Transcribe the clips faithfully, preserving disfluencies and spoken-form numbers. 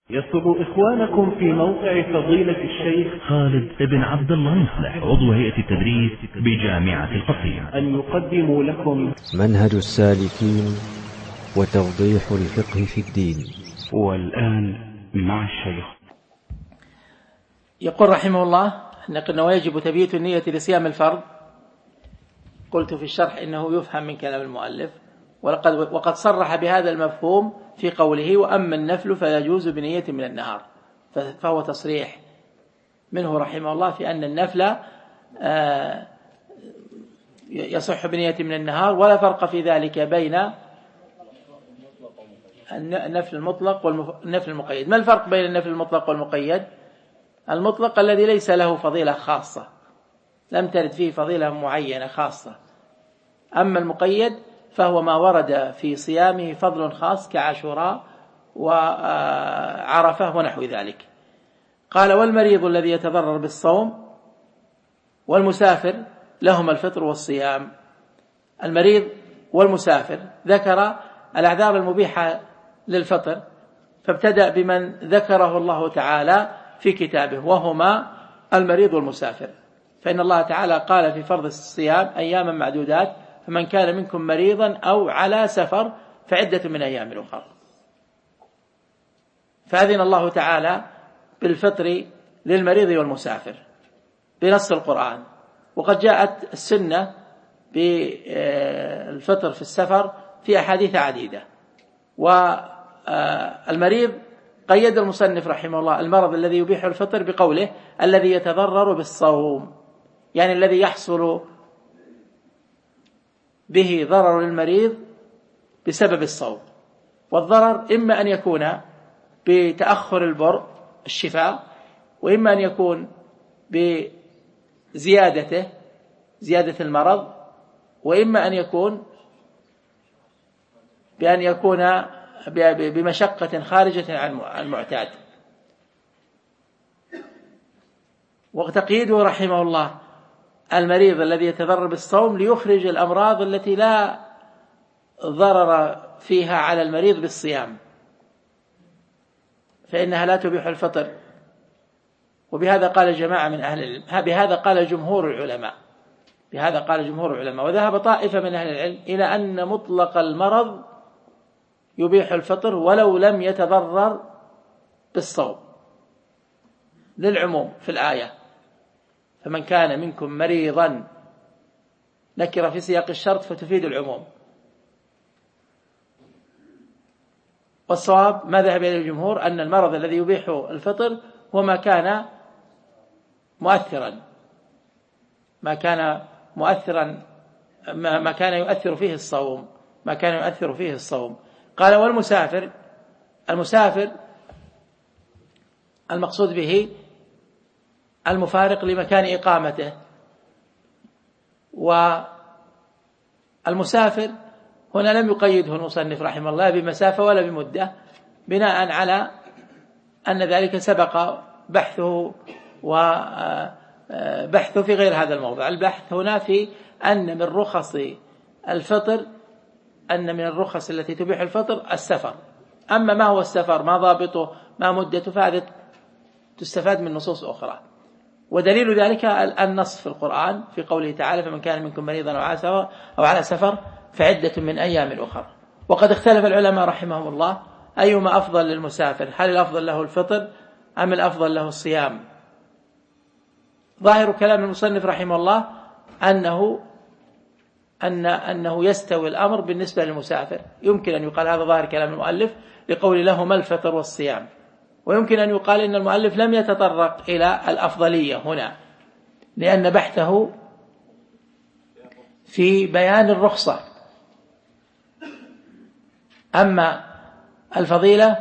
يسر إخوانكم في موقع فضيلة الشيخ خالد بن عبد الله المصلح عضو هيئة التدريس بجامعة القصيم أن يقدموا لكم منهج السالكين وتوضيح الفقه في الدين. والآن مع الشيخ. يقول رحمه الله: نقلنا ويجب تبييت النية لصيام الفرض. قلت في الشرح إنه يفهم من كلام المؤلف، ولقد وقد صرح بهذا المفهوم في قوله: وأما النفل فيجوز بنية من النهار، فهو تصريح منه رحمه الله في أن النفل يصح بنية من النهار، ولا فرق في ذلك بين النفل المطلق والنفل المقيد. ما الفرق بين النفل المطلق والمقيد؟ المطلق الذي ليس له فضيلة خاصة، لم ترد فيه فضيلة معينة خاصة. أما المقيد فهو ما ورد في صيامه فضل خاص كعاشوراء وعرفة ونحو ذلك. قال: والمريض الذي يتضرر بالصوم والمسافر لهما الفطر والصيام. المريض والمسافر ذكر الأعذار المبيحة للفطر، فابتدأ بمن ذكره الله تعالى في كتابه، وهما المريض والمسافر. فإن الله تعالى قال في فرض الصيام: أياما معدودات، فمن كان منكم مريضا أو على سفر فعدة من أيام أخرى. فأذن الله تعالى بالفطر للمريض والمسافر بنص القرآن، وقد جاءت السنة بالفطر في السفر في أحاديث عديدة. والمريض قيد المصنف رحمه الله المرض الذي يبيح الفطر بقوله: الذي يتضرر بالصوم، يعني الذي يحصل به ضرر للمريض بسبب الصوم. والضرر إما أن يكون بتأخر البرء الشفاء، وإما أن يكون بزيادته زيادة المرض، وإما أن يكون بأن يكون بمشقة خارجة عن المعتاد. وتقييده رحمه الله المريض الذي يتضرر بالصوم ليخرج الأمراض التي لا ضرر فيها على المريض بالصيام، فإنها لا تبيح الفطر. وبهذا قال جماعة من أهل العلم، بهذا قال جمهور العلماء بهذا قال جمهور العلماء وذهب طائفة من أهل العلم إلى أن مطلق المرض يبيح الفطر ولو لم يتضرر بالصوم، للعموم في الآية: فمن كان منكم مريضا، نكر في سياق الشرط فتفيد العموم. والصواب ما ذهب إلى الجمهور أن المرض الذي يبيح الفطر هو ما كان مؤثرا ما كان مؤثرا ما كان يؤثر فيه الصوم ما كان يؤثر فيه الصوم قال: والمسافر المسافر المقصود به المفارق لمكان إقامته. والمسافر هنا لم يقيده المصنف رحمه الله بمسافة ولا بمدة، بناء على أن ذلك سبق بحثه وبحثه في غير هذا الموضوع. البحث هنا في أن من رخص الفطر أن من الرخص التي تبيح الفطر السفر. أما ما هو السفر، ما ضابطه، ما مدته، فهذا تستفاد من نصوص أخرى. ودليل ذلك النص في القرآن في قوله تعالى: فمن كان منكم مريضا أو على سفر فعدة من أيام أخرى. وقد اختلف العلماء رحمهم الله أيما أفضل للمسافر، هل الأفضل له الفطر أم الأفضل له الصيام؟ ظاهر كلام المصنف رحمه الله أنه أن أنه يستوي الأمر بالنسبة للمسافر. يمكن أن يقال هذا ظاهر كلام المؤلف لقول لهما الفطر والصيام، ويمكن أن يقال إن المؤلف لم يتطرق إلى الأفضلية هنا، لأن بحثه في بيان الرخصة. أما الفضيلة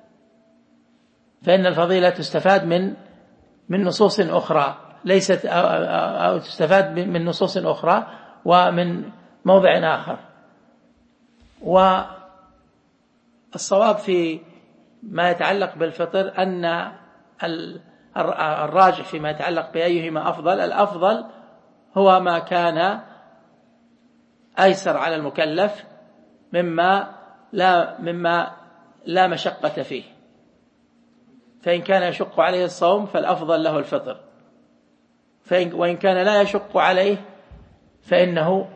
فإن الفضيلة تستفاد من من نصوص أخرى، ليست أو تستفاد من نصوص أخرى ومن موضع آخر. والصواب في ما يتعلق بالفطر أن الراجح فيما يتعلق بأيهما أفضل، الأفضل هو ما كان أيسر على المكلف مما لا مما لا مشقة فيه. فإن كان يشق عليه الصوم فالأفضل له الفطر، فإن وإن كان لا يشق عليه فإنه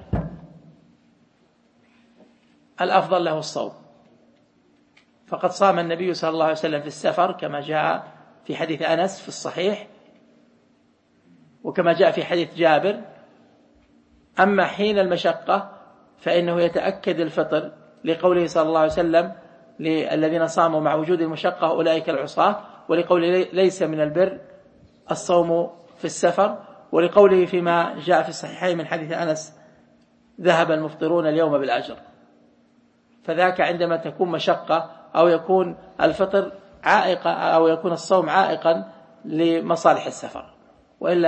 الأفضل له الصوم. فقد صام النبي صلى الله عليه وسلم في السفر كما جاء في حديث أنس في الصحيح، وكما جاء في حديث جابر. أما حين المشقة فإنه يتأكد الفطر لقوله صلى الله عليه وسلم للذين صاموا مع وجود المشقة أولئك العصاة، ولقوله ليس من البر الصوم في السفر، ولقوله فيما جاء في الصحيحين من حديث أنس ذهب المفطرون اليوم بالأجر. فذاك عندما تكون مشقة أو يكون الفطر عائقا أو يكون الصوم عائقا لمصالح السفر. وإلا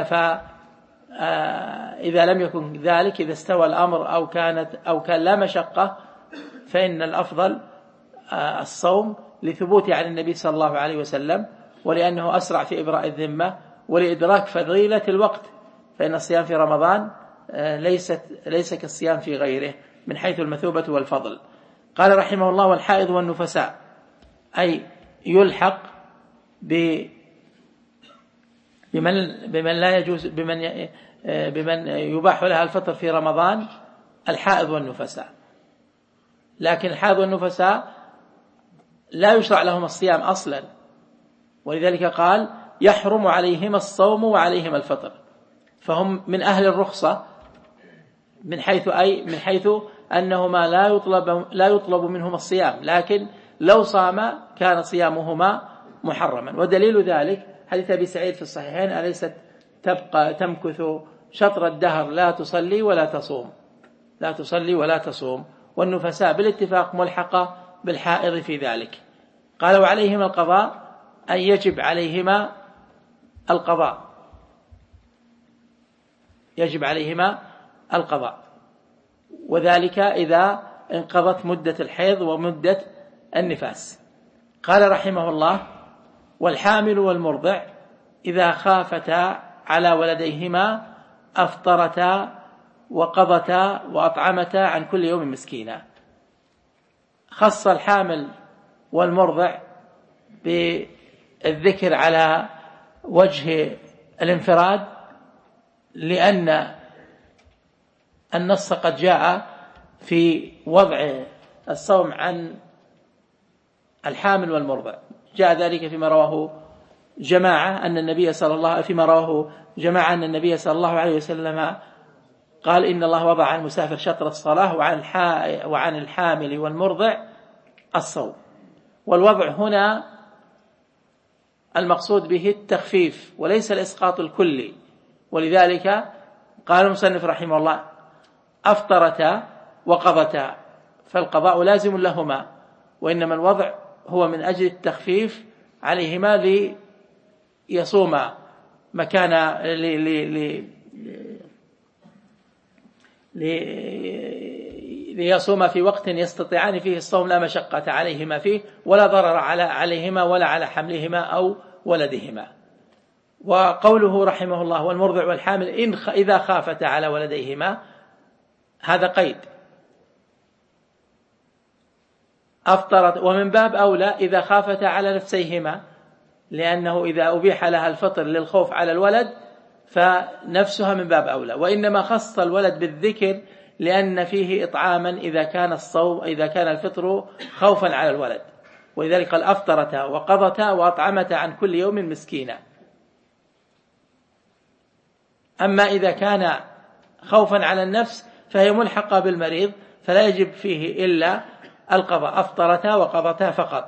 فإذا لم يكن ذلك، إذا استوى الأمر أو كانت أو كان لا مشقة، فإن الأفضل الصوم لثبوت عن النبي صلى الله عليه وسلم، ولأنه أسرع في إبراء الذمة، ولإدراك فضيلة الوقت، فإن الصيام في رمضان ليست ليس كالصيام في غيره من حيث المثوبة والفضل. قال رحمه الله: والحائض والنفساء، أي يلحق بمن بمن لا يجوز بمن بمن يباح لها الفطر في رمضان الحائض والنفساء. لكن الحائض والنفساء لا يشرع لهم الصيام أصلا، ولذلك قال: يحرم عليهما الصوم وعليهما الفطر، فهم من أهل الرخصة من حيث أي من حيث أنهما لا يطلب لا يطلب منهما الصيام، لكن لو صام كان صيامهما محرما. ودليل ذلك حديث أبي سعيد في الصحيحين: أليست تبقى تمكث شطر الدهر لا تصلي ولا تصوم لا تصلي ولا تصوم والنفساء بالاتفاق ملحقة بالحائض في ذلك. قال: وعليهما القضاء، أن يجب عليهما القضاء يجب عليهما القضاء وذلك إذا انقضت مدة الحيض ومدة النفاس. قال رحمه الله: والحامل والمرضع إذا خافتا على ولديهما أفطرتا وقضتا وأطعمتا عن كل يوم مسكينا. خص الحامل والمرضع بالذكر على وجه الانفراد، لأن النص قد جاء في وضع الصوم عن الحامل والمرضع. جاء ذلك فيما رواه جماعة أن النبي صلى الله فيما رواه جماعة أن النبي صلى الله عليه وسلم قال: إن الله وضع عن المسافر شطر الصلاة وعن وعن الحامل والمرضع الصوم. والوضع هنا المقصود به التخفيف وليس الإسقاط الكلي، ولذلك قال المصنف رحمه الله: أفطرتا وقضتا، فالقضاء لازم لهما، وإنما الوضع هو من أجل التخفيف عليهما ليصوما مكان لي لي لي لي ليصوما في وقت يستطيعان فيه الصوم لا مشقة عليهما فيه ولا ضرر على عليهما ولا على حملهما أو ولدهما. وقوله رحمه الله: والمرضع والحامل إن إذا خافتا على ولديهما، هذا قيد. أفطرت، ومن باب أولى إذا خافتا على نفسيهما، لأنه إذا أبيح لها الفطر للخوف على الولد فنفسها من باب أولى. وإنما خص الولد بالذكر لأن فيه إطعاما إذا كان الصوم إذا كان الفطر خوفا على الولد، ولذلك قال: أفطرتا وقضتا وأطعمتا عن كل يوم مسكينا. أما إذا كان خوفا على النفس فهي ملحقة بالمريض، فلا يجب فيه إلا القضاء، أفطرتا وقضتا فقط.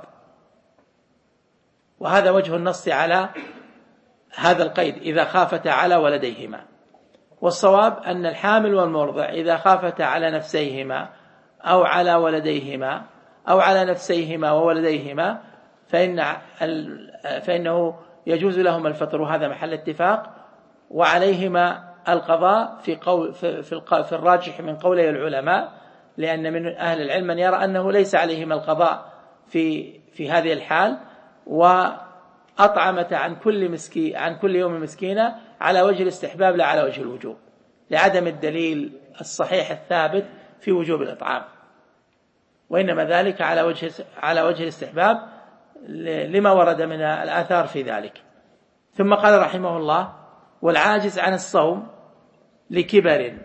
وهذا وجه النص على هذا القيد: إذا خافتا على ولديهما. والصواب أن الحامل والمرضع إذا خافتا على نفسيهما أو على ولديهما أو على نفسيهما وولديهما فإن فإنه يجوز لهم الفطر، وهذا محل اتفاق، وعليهما القضاء في قول في في الراجح من قولي العلماء، لأن من أهل العلم من يرى أنه ليس عليهما القضاء في في هذه الحال، وأطعمت عن كل مسكين عن كل يوم مسكينة على وجه الاستحباب لا على وجه الوجوب، لعدم الدليل الصحيح الثابت في وجوب الإطعام، وإنما ذلك على وجه على وجه الاستحباب لما ورد من الآثار في ذلك. ثم قال رحمه الله: والعاجز عن الصوم لكبر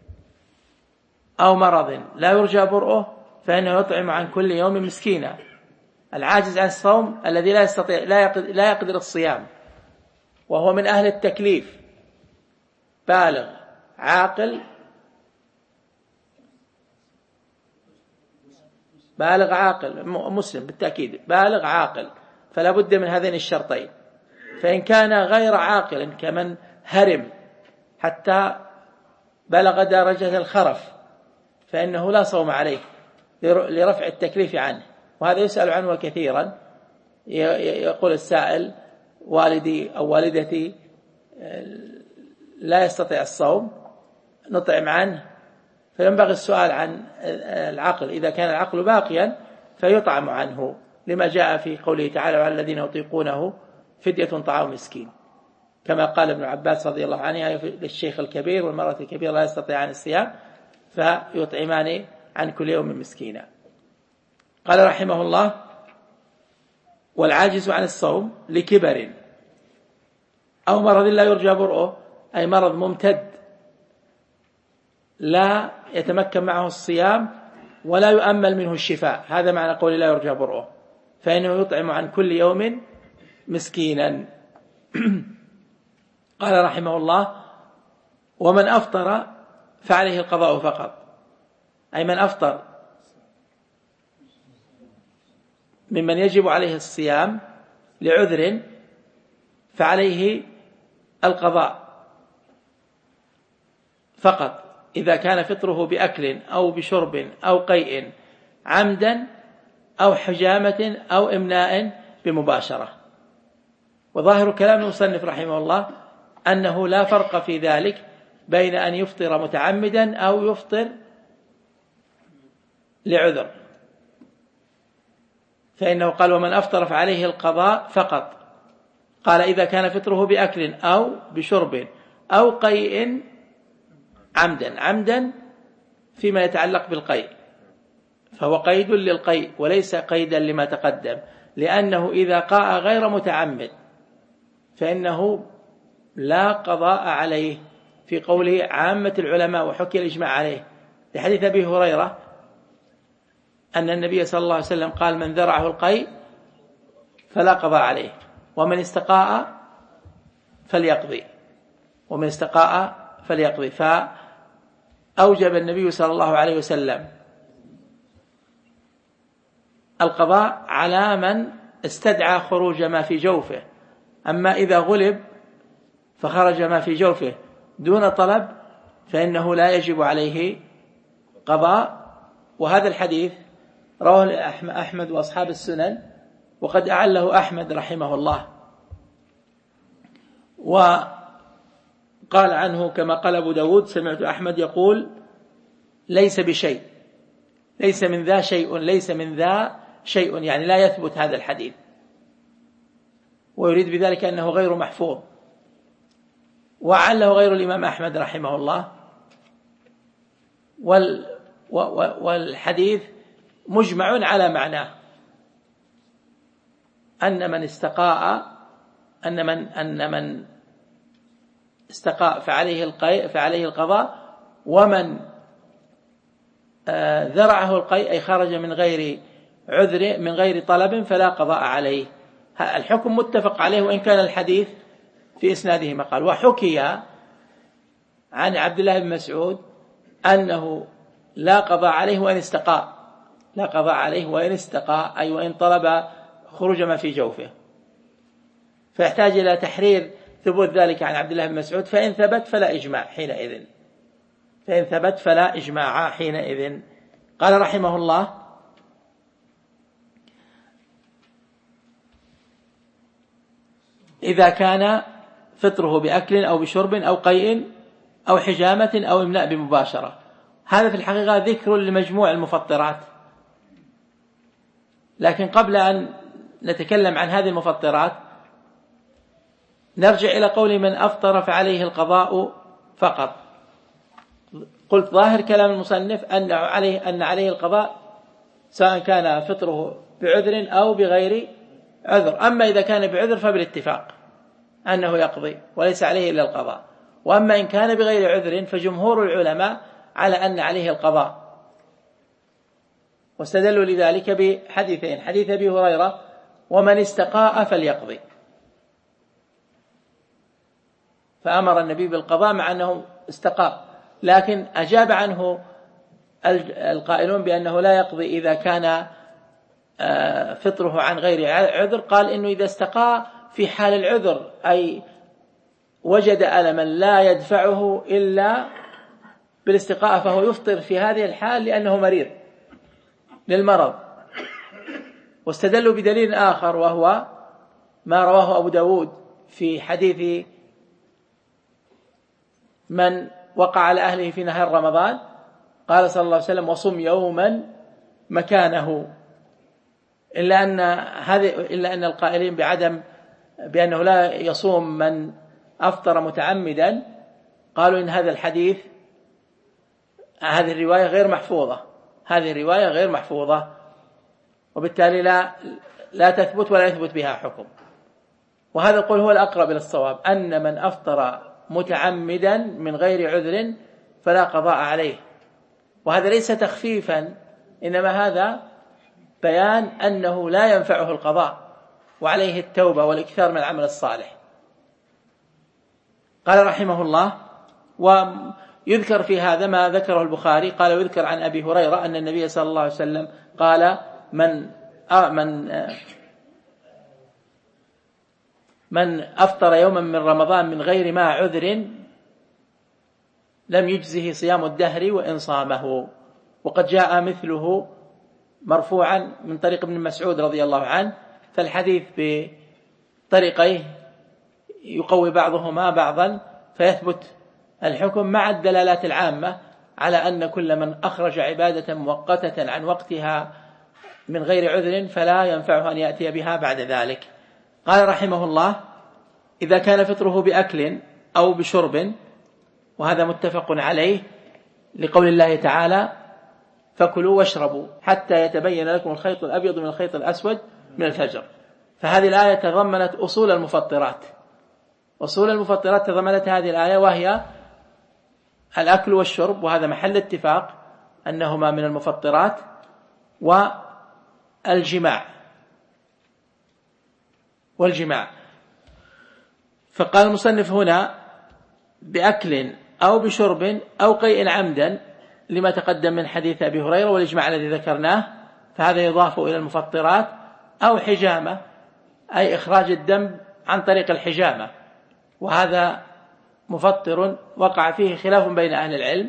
أو مرض لا يرجى برؤه فإنه يطعم عن كل يوم مسكينا. العاجز عن الصوم الذي لا يستطيع لا يقدر الصيام وهو من أهل التكليف، بالغ عاقل، بالغ عاقل مسلم بالتأكيد، بالغ عاقل، فلا بد من هذين الشرطين. فإن كان غير عاقل كمن هرم حتى بلغ درجة الخرف فإنه لا صوم عليه لرفع التكليف عنه، وهذا يسأل عنه كثيرا. يقول السائل: والدي أو والدتي لا يستطيع الصوم، نطعم عنه؟ فينبغي السؤال عن العقل، إذا كان العقل باقيا فيطعم عنه، لما جاء في قوله تعالى: وعلى الذين يطيقونه فدية طعام مسكين، كما قال ابن عباس رضي الله عنه للشيخ الكبير والمرأة الكبيرة لا يستطيعان الصيام فيطعمان عن كل يوم مسكينا. قال رحمه الله: والعاجز عن الصوم لكبر أو مرض لا يرجى برؤه، أي مرض ممتد لا يتمكن معه الصيام ولا يؤمل منه الشفاء، هذا معنى قول لا يرجى برؤه، فإنه يطعم عن كل يوم مسكينا. قال رحمه الله: ومن أفطر فعليه القضاء فقط، أي من أفطر ممن يجب عليه الصيام لعذر فعليه القضاء فقط، إذا كان فطره بأكل أو بشرب أو قيء عمدا أو حجامة أو إمناء بمباشرة. وظاهر كلام المصنف رحمه الله أنه لا فرق في ذلك بين أن يفطر متعمدا أو يفطر لعذر، فإنه قال: ومن أفطر فعليه القضاء فقط. قال: إذا كان فطره بأكل أو بشرب أو قيء عمدا، عمدا فيما يتعلق بالقيء فهو قيد للقيء وليس قيدا لما تقدم، لأنه إذا قاء غير متعمد فإنه لا قضاء عليه، في قوله عامة العلماء وحكي الإجماع عليه، لحديث أبي هريرة أن النبي صلى الله عليه وسلم قال: من ذرعه القيء فلا قضاء عليه، ومن استقاء فليقضي، ومن استقاء فليقضي. فأوجب النبي صلى الله عليه وسلم القضاء على من استدعى خروج ما في جوفه، أما إذا غلب فخرج ما في جوفه دون طلب فإنه لا يجب عليه قضاء. وهذا الحديث رواه أحمد وأصحاب السنن، وقد أعله أحمد رحمه الله، وقال عنه كما قال أبو داود: سمعت أحمد يقول: ليس بشيء، ليس من ذا شيء، ليس من ذا شيء، يعني لا يثبت هذا الحديث، ويريد بذلك أنه غير محفوظ. وعله غير الإمام أحمد رحمه الله. والحديث مجمع على معناه، أن من استقاء أن من أن من استقاء فعليه القيء فعليه القضاء، ومن ذرعه القيء أي خرج من غير عذر من غير طلب فلا قضاء عليه. الحكم متفق عليه، وإن كان الحديث في إسناده مقال. وحكي عن عبد الله بن مسعود أنه لا قضاء عليه وإن استقاء، لا قضاء عليه وإن استقاء، أي وإن طلب خروج ما في جوفه، فيحتاج إلى تحرير ثبوت ذلك عن عبد الله بن مسعود، فإن ثبت فلا إجماع حينئذ، فإن ثبت فلا إجماع حينئذ. قال رحمه الله: إذا كان فطره بأكل أو بشرب أو قيء أو حجامة أو إملاء بمباشرة. هذا في الحقيقة ذكر لمجموع المفطرات، لكن قبل أن نتكلم عن هذه المفطرات نرجع إلى قول من أفطر فعليه القضاء فقط. قلت ظاهر كلام المصنف أن عليه, أن عليه القضاء سواء كان فطره بعذر أو بغير عذر. أما إذا كان بعذر فبالاتفاق أنه يقضي وليس عليه إلا القضاء. وأما إن كان بغير عذر فجمهور العلماء على أن عليه القضاء، واستدلوا لذلك بحديثين: حديث أبي هريرة ومن استقاء فليقضي، فأمر النبي بالقضاء مع أنه استقاء، لكن أجاب عنه القائلون بأنه لا يقضي إذا كان فطره عن غير عذر. قال إنه إذا استقاء في حال العذر أي وجد ألما لا يدفعه إلا بالاستقاء فهو يفطر في هذه الحال لأنه مريض للمرض. واستدلوا بدليل آخر وهو ما رواه أبو داود في حديث من وقع على أهله في نهار رمضان، قال صلى الله عليه وسلم: وصم يوما مكانه. إلا أن هذه إلا أن القائلين بعدم بأنه لا يصوم من أفطر متعمدا قالوا إن هذا الحديث هذه الرواية غير محفوظة هذه الرواية غير محفوظة وبالتالي لا لا تثبت ولا يثبت بها حكم. وهذا القول هو الأقرب إلى الصواب، أن من أفطر متعمدا من غير عذر فلا قضاء عليه. وهذا ليس تخفيفا، إنما هذا بيان أنه لا ينفعه القضاء وعليه التوبة والإكثار من العمل الصالح. قال رحمه الله: ويذكر في هذا ما ذكره البخاري، قال: ويذكر عن أبي هريرة أن النبي صلى الله عليه وسلم قال: من من من أفطر يوما من رمضان من غير ما عذر لم يجزه صيام الدهر وإن صامه. وقد جاء مثله مرفوعا من طريق ابن مسعود رضي الله عنه، فالحديث بطريقيه يقوي بعضهما بعضا فيثبت الحكم مع الدلالات العامة على أن كل من أخرج عبادة مؤقتة عن وقتها من غير عذر فلا ينفعه أن يأتي بها بعد ذلك. قال رحمه الله: إذا كان فطره بأكل أو بشرب، وهذا متفق عليه لقول الله تعالى: فكلوا واشربوا حتى يتبين لكم الخيط الأبيض من الخيط الأسود من الفجر. فهذه الآية تضمنت أصول المفطرات أصول المفطرات تضمنت هذه الآية، وهي الأكل والشرب، وهذا محل اتفاق أنهما من المفطرات، والجماع والجماع فقال المصنف هنا: بأكل أو بشرب أو قيء عمدا، لما تقدم من حديث أبي هريرة والإجماع الذي ذكرناه، فهذا يضاف إلى المفطرات، أو حجامة أي إخراج الدم عن طريق الحجامة، وهذا مفطر وقع فيه خلاف بين أهل العلم،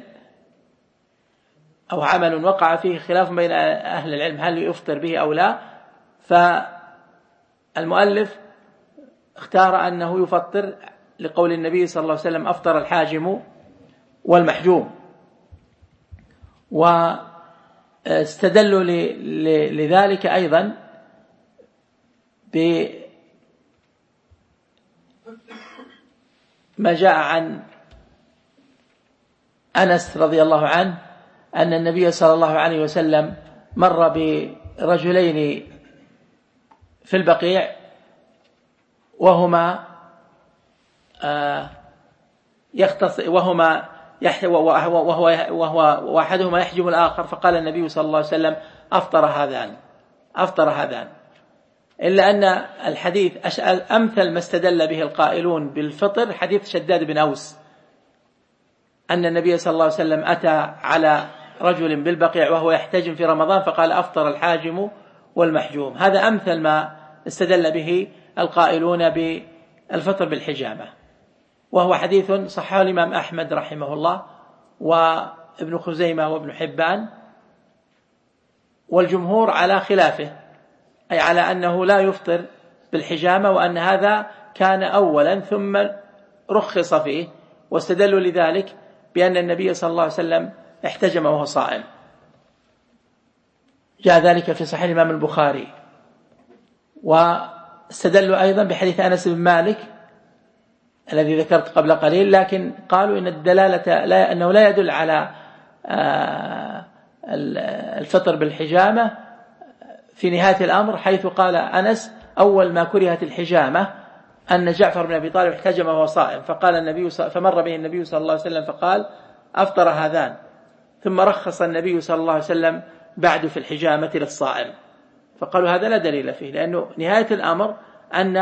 أو عمل وقع فيه خلاف بين أهل العلم هل يفطر به أو لا. فالمؤلف اختار أنه يفطر لقول النبي صلى الله عليه وسلم: أفطر الحاجم والمحجوم. واستدلوا لذلك أيضا بما جاء عن أنس رضي الله عنه أن النبي صلى الله عليه وسلم مر برجلين في البقيع وهما يختص وهما وهو وهو واحدهما يحجم الآخر، فقال النبي صلى الله عليه وسلم: أفطر هذان أفطر هذان إلا أن الحديث أمثل ما استدل به القائلون بالفطر حديث شداد بن أوس أن النبي صلى الله عليه وسلم أتى على رجل بالبقيع وهو يحتجم في رمضان فقال: أفطر الحاجم والمحجوم. هذا أمثل ما استدل به القائلون بالفطر بالحجامة، وهو حديث صححه الإمام أحمد رحمه الله وابن خزيمة وابن حبان، والجمهور على خلافه، أي على أنه لا يفطر بالحجامة، وأن هذا كان أولا ثم رخص فيه، واستدلوا لذلك بأن النبي صلى الله عليه وسلم احتجم وهو صائم. جاء ذلك في صحيح الإمام البخاري. واستدلوا أيضا بحديث أنس بن مالك الذي ذكرت قبل قليل، لكن قالوا إن الدلالة لا أنه لا يدل على الفطر بالحجامة في نهاية الأمر، حيث قال أنس: أول ما كرهت الحجامة أن جعفر بن أبي طالب احتجم وهو صائم، فقال النبي فمر به النبي صلى الله عليه وسلم فقال أفطر هذان، ثم رخص النبي صلى الله عليه وسلم بعد في الحجامة للصائم، فقالوا هذا لا دليل فيه، لأنه نهاية الأمر أن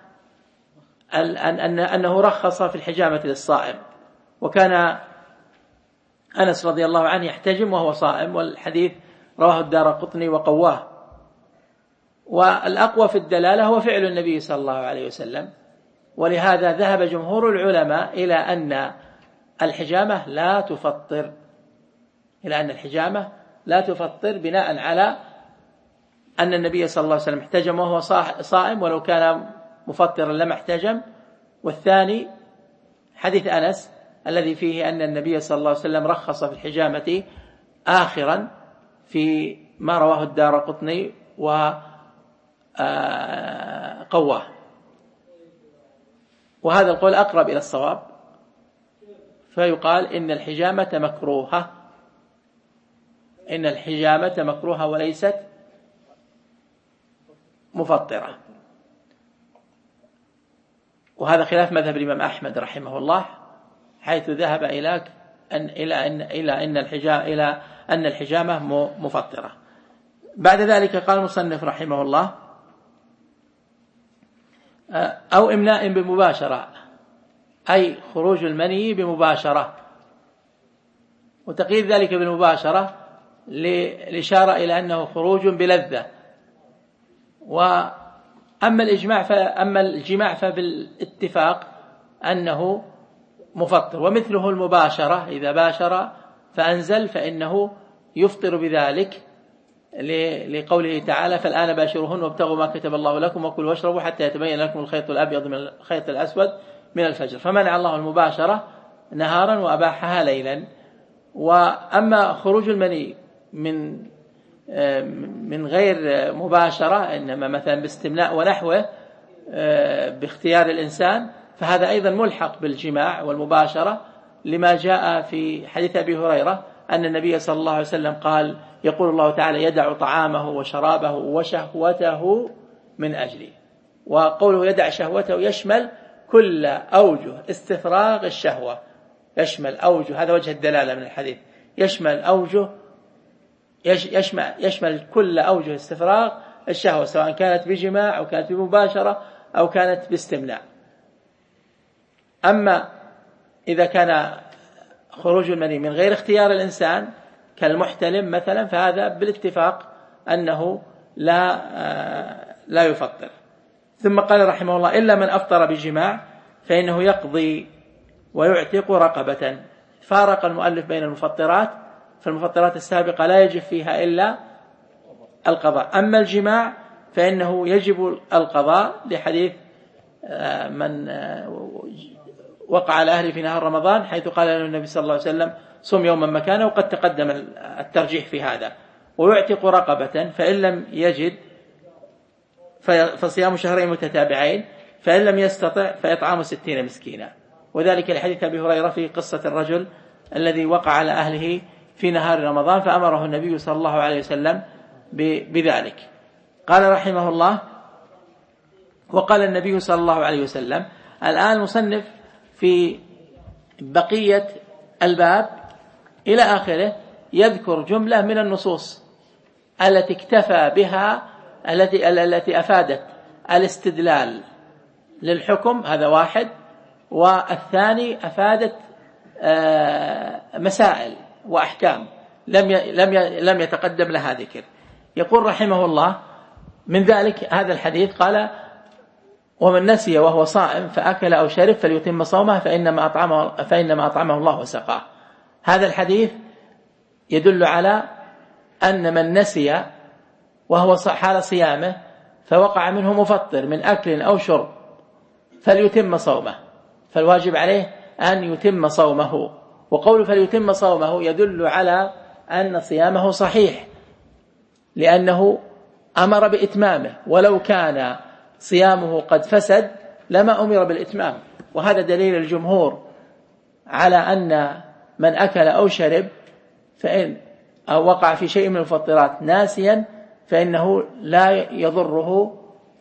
أن أنه رخص في الحجامة للصائم، وكان أنس رضي الله عنه يحتجم وهو صائم، والحديث رواه الدارقطني وقواه. والأقوى في الدلالة هو فعل النبي صلى الله عليه وسلم، ولهذا ذهب جمهور العلماء إلى أن الحجامة لا تفطر إلى أن الحجامة لا تفطر بناء على أن النبي صلى الله عليه وسلم احتجم وهو صائم، ولو كان مفطرا لما احتجم. والثاني حديث أنس الذي فيه أن النبي صلى الله عليه وسلم رخص في الحجامة آخرا في ما رواه الدارقطني وقواه، وهذا القول أقرب إلى الصواب، فيقال إن الحجامة مكروهة إن الحجامة مكروهة وليست مفطرة، وهذا خلاف مذهب الإمام أحمد رحمه الله، حيث ذهب إلى أن إلى أن إلى أن الحجامة إلى أن الحجامة مفطرة. بعد ذلك قال المصنف رحمه الله: أو إمناء بمباشرة، أي خروج المني بمباشرة، وتقييد ذلك بالمباشرة للإشارة إلى أنه خروج بلذة. وأما الإجماع فأما الجماع فبالاتفاق أنه مفطر، ومثله المباشرة، إذا باشر فأنزل فإنه يفطر بذلك، لقوله تعالى: فالآن باشرهن وابتغوا ما كتب الله لكم وكلوا واشربوا حتى يتبين لكم الخيط الأبيض من الخيط الأسود من الفجر، فمنع الله المباشرة نهارا وأباحها ليلا. وأما خروج المني من من غير مباشرة، إنما مثلا باستمناء ونحوه باختيار الإنسان، فهذا أيضا ملحق بالجماع والمباشرة، لما جاء في حديث أبي هريرة أن النبي صلى الله عليه وسلم قال: يقول الله تعالى: يدع طعامه وشرابه وشهوته من أجلي. وقوله يدع شهوته يشمل كل أوجه استفراغ الشهوة، يشمل أوجه، هذا وجه الدلالة من الحديث، يشمل أوجه يشمل, يشمل كل أوجه استفراغ الشهوة، سواء كانت بجماع أو كانت بمباشرة أو كانت باستمناء. أما إذا كان خروج المني من غير اختيار الإنسان كالمحتلم مثلا، فهذا بالاتفاق أنه لا لا يفطر. ثم قال رحمه الله: إلا من أفطر بجماع فإنه يقضي ويعتق رقبة. فارق المؤلف بين المفطرات، فالمفطرات السابقة لا يجب فيها إلا القضاء، أما الجماع فإنه يجب القضاء، لحديث من وقع على أهله في نهار رمضان، حيث قال له النبي صلى الله عليه وسلم: صم يوما مكانه، وقد تقدم الترجيح في هذا. ويعتق رقبة، فإن لم يجد فصيام شهرين متتابعين، فإن لم يستطع فإطعام ستين مسكينا، وذلك لحديث أبي هريرة في قصة الرجل الذي وقع على أهله في نهار رمضان فأمره النبي صلى الله عليه وسلم بذلك. قال رحمه الله: وقال النبي صلى الله عليه وسلم. الآن المصنف في بقية الباب إلى آخره يذكر جملة من النصوص التي اكتفى بها، التي التي أفادت الاستدلال للحكم، هذا واحد، والثاني أفادت مسائل وأحكام لم لم لم يتقدم لها ذكر. يقول رحمه الله: من ذلك هذا الحديث، قال: ومن نسي وهو صائم فأكل أو شرب فليتم صومه فإنما أطعمه فإنما أطعمه الله وسقاه. هذا الحديث يدل على أن من نسي وهو حال صيامه فوقع منه مفطر من أكل أو شرب فليتم صومه، فالواجب عليه أن يتم صومه. وقول فليتم صومه يدل على أن صيامه صحيح، لأنه أمر بإتمامه، ولو كان صيامه قد فسد لما أمر بالإتمام. وهذا دليل الجمهور على أن من أكل أو شرب فإن أو وقع في شيء من المفطرات ناسيا فإنه لا يضره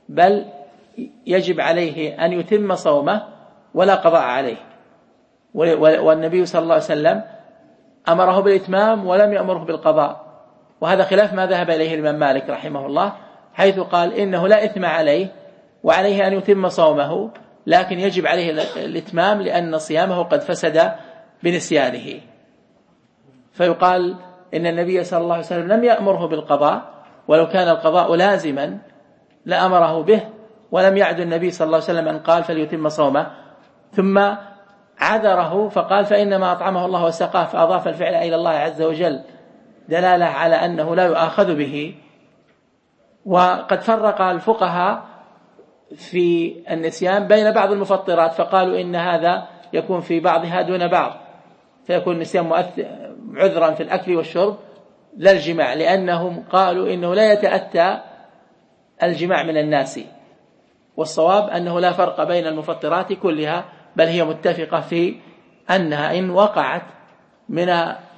بل يجب عليه أن يتم صومه ولا قضاء عليه. والنبي صلى الله عليه وسلم أمره بالإتمام ولم يأمره بالقضاء، وهذا خلاف ما ذهب إليه الإمام مالك رحمه الله، حيث قال إنه لا إثم عليه وعليه أن يتم صومه، لكن يجب عليه الإتمام لأن صيامه قد فسد بنسيانه. فيقال إن النبي صلى الله عليه وسلم لم يأمره بالقضاء، ولو كان القضاء لازما لأمره به، ولم يعد النبي صلى الله عليه وسلم أن قال فليتم صومه، ثم عذره فقال فإنما أطعمه الله وسقاه، فأضاف الفعل إلى الله عز وجل دلالة على أنه لا يؤاخذ به. وقد فرق الفقهاء في النسيان بين بعض المفطرات، فقالوا إن هذا يكون في بعضها دون بعض، فيكون النسيان عذرا في الأكل والشرب لا الجماع، لأنهم قالوا إنه لا يتأتى الجماع من الناس، والصواب أنه لا فرق بين المفطرات كلها، بل هي متفقة في أنها إن وقعت من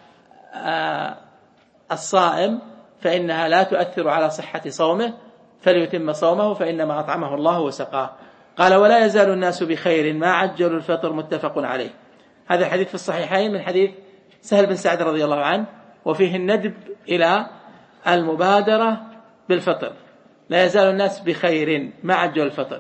الصائم فإنها لا تؤثر على صحة صومه، فليتم صومه فإنما أطعمه الله وسقاه. قال ولا يزال الناس بخير ما عجلوا الفطر، متفق عليه. هذا الحديث في الصحيحين من حديث سهل بن سعد رضي الله عنه، وفيه الندب إلى المبادرة بالفطر. لا يزال الناس بخير ما عجلوا الفطر،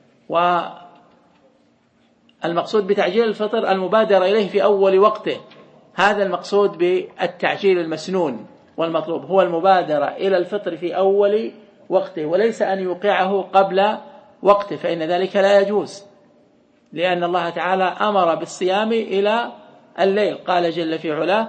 والمقصود بتعجيل الفطر المبادرة إليه في أول وقته، هذا المقصود بالتعجيل المسنون، والمطلوب هو المبادرة إلى الفطر في أول وقته، وليس أن يوقعه قبل وقته، فإن ذلك لا يجوز، لأن الله تعالى أمر بالصيام إلى الليل، قال جل في علاه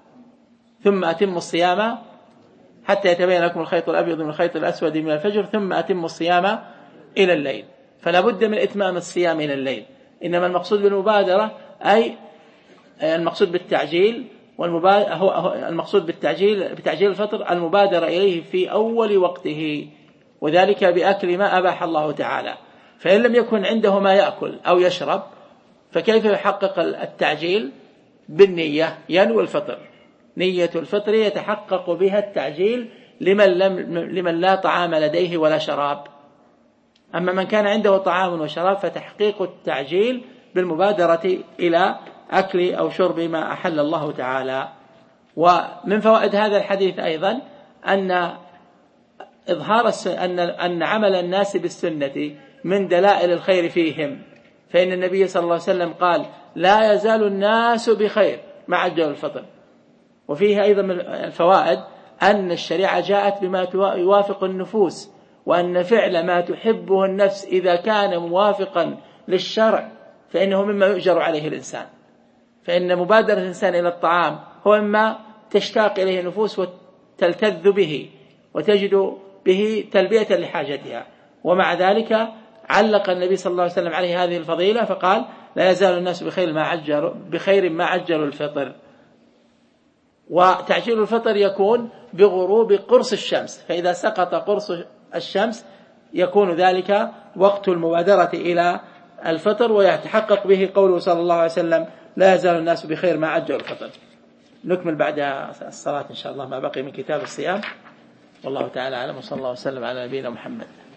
ثم أتموا الصيام حتى يتبين لكم الخيط الأبيض من الخيط الأسود من الفجر ثم أتموا الصيام إلى الليل. فلا بد من إتمام الصيام إلى الليل، إنما المقصود بالمبادرة أي المقصود بالتعجيل، والمبادرة هو المقصود بالتعجيل بتعجيل الفطر المبادرة إليه في أول وقته، وذلك بأكل ما أباح الله تعالى. فإن لم يكن عنده ما يأكل أو يشرب فكيف يحقق التعجيل؟ بالنية، ينوي الفطر، نية الفطر يتحقق بها التعجيل لمن, لم لمن لا طعام لديه ولا شراب. أما من كان عنده طعام وشراب فتحقيق التعجيل بالمبادرة إلى أكل أو شرب ما أحل الله تعالى. ومن فوائد هذا الحديث أيضا أن إظهار أن أن عمل الناس بالسنة من دلائل الخير فيهم، فإن النبي صلى الله عليه وسلم قال لا يزال الناس بخير مع عجل الفطر. وفيه أيضا من الفوائد أن الشريعة جاءت بما يوافق النفوس، وأن فعل ما تحبه النفس إذا كان موافقا للشرع فإنه مما يؤجر عليه الإنسان. فإن مبادرة الإنسان إلى الطعام هو مما تشتاق إليه النفوس وتلتذ به وتجد به تلبية لحاجتها، ومع ذلك علق النبي صلى الله عليه وسلم عليه هذه الفضيلة فقال لا يزال الناس بخير ما عجلوا بخير ما عجلوا الفطر. وتعجيل الفطر يكون بغروب قرص الشمس، فإذا سقط قرص الشمس يكون ذلك وقت المبادرة إلى الفطر، ويتحقق به قوله صلى الله عليه وسلم لا يزال الناس بخير ما عجلوا الفطر. نكمل بعد الصلاة إن شاء الله ما بقي من كتاب الصيام، والله تعالى أعلم، وصلى الله وسلم على نبينا محمد.